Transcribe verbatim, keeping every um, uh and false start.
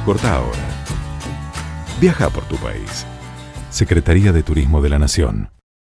Corta ahora. Viaja por tu país. Secretaría de Turismo de la Nación.